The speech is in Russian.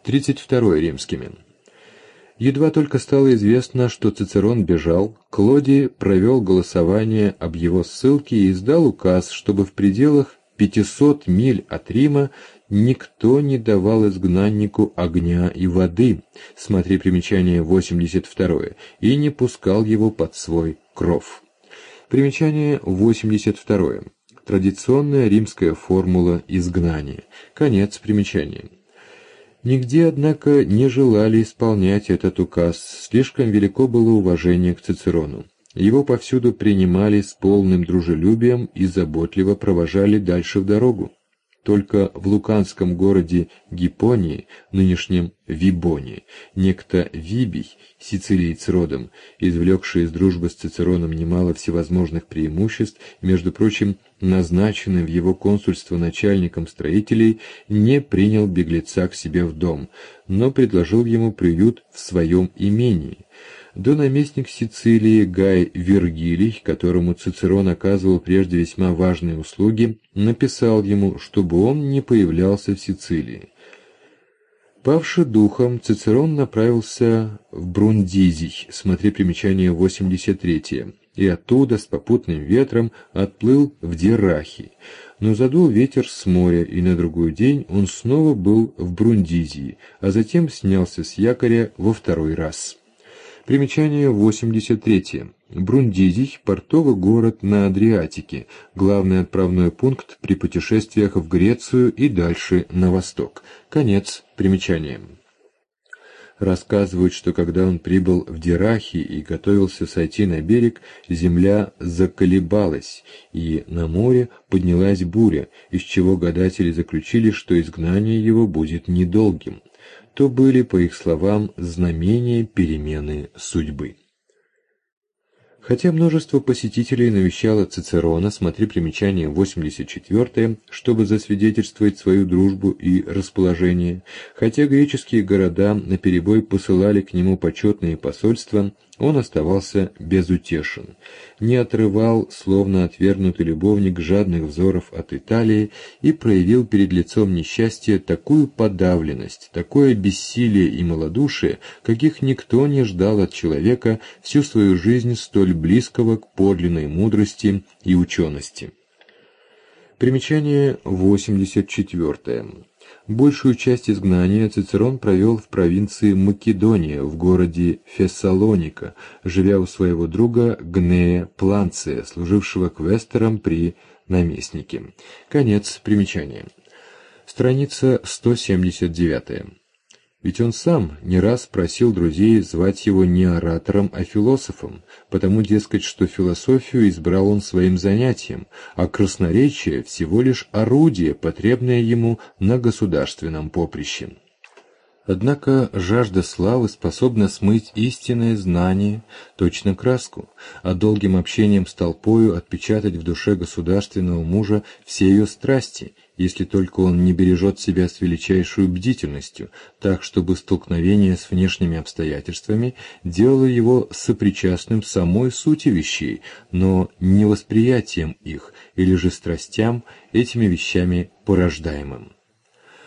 32 римскими. Едва только стало известно, что Цицерон бежал, Клодий провел голосование об его ссылке и издал указ, чтобы в пределах 500 миль от Рима никто не давал изгнаннику огня и воды, смотри примечание 82, и не пускал его под свой кров. Примечание 82. Традиционная римская формула изгнания. Конец примечания. Нигде, однако, не желали исполнять этот указ, слишком велико было уважение к Цицерону. Его повсюду принимали с полным дружелюбием и заботливо провожали дальше в дорогу. Только в луканском городе Гипонии, нынешнем Вибонии, некто Вибий, сицилиец родом, извлекший из дружбы с Цицероном немало всевозможных преимуществ, между прочим, назначенный в его консульство начальником строителей, не принял беглеца к себе в дом, но предложил ему приют в своем имении. Донаместник Сицилии Гай Вергилий, которому Цицерон оказывал прежде весьма важные услуги, написал ему, чтобы он не появлялся в Сицилии. Павши духом, Цицерон направился в Брундизий, смотри примечание 83, и оттуда с попутным ветром отплыл в Дирахий. Но задул ветер с моря, и на другой день он снова был в Брундизии, а затем снялся с якоря во второй раз. Примечание 83. Брундизий – портовый город на Адриатике, главный отправной пункт при путешествиях в Грецию и дальше на восток. Конец примечания. Рассказывают, что когда он прибыл в Дирахий и готовился сойти на берег, земля заколебалась, и на море поднялась буря, из чего гадатели заключили, что изгнание его будет недолгим. То были, по их словам, знамения перемены судьбы. Хотя множество посетителей навещало Цицерона, смотри примечание 84, чтобы засвидетельствовать свою дружбу и расположение, хотя греческие города наперебой посылали к нему почетные посольства, он оставался безутешен, не отрывал, словно отвергнутый любовник, жадных взоров от Италии и проявил перед лицом несчастья такую подавленность, такое бессилие и малодушие, каких никто не ждал от человека всю свою жизнь столь близкого к подлинной мудрости и учености. Примечание 84. Большую часть изгнания Цицерон провел в провинции Македония, в городе Фессалоника, живя у своего друга Гнея Планция, служившего квестором при наместнике. Конец примечания. Страница 179. Ведь он сам не раз просил друзей звать его не оратором, а философом, потому, дескать, что философию избрал он своим занятием, а красноречие всего лишь орудие, потребное ему на государственном поприще. Однако жажда славы способна смыть истинное знание, точно краску, а долгим общением с толпою отпечатать в душе государственного мужа все ее страсти, если только он не бережет себя с величайшей бдительностью, так, чтобы столкновение с внешними обстоятельствами делало его сопричастным самой сути вещей, но не восприятием их, или же страстям, этими вещами порождаемым.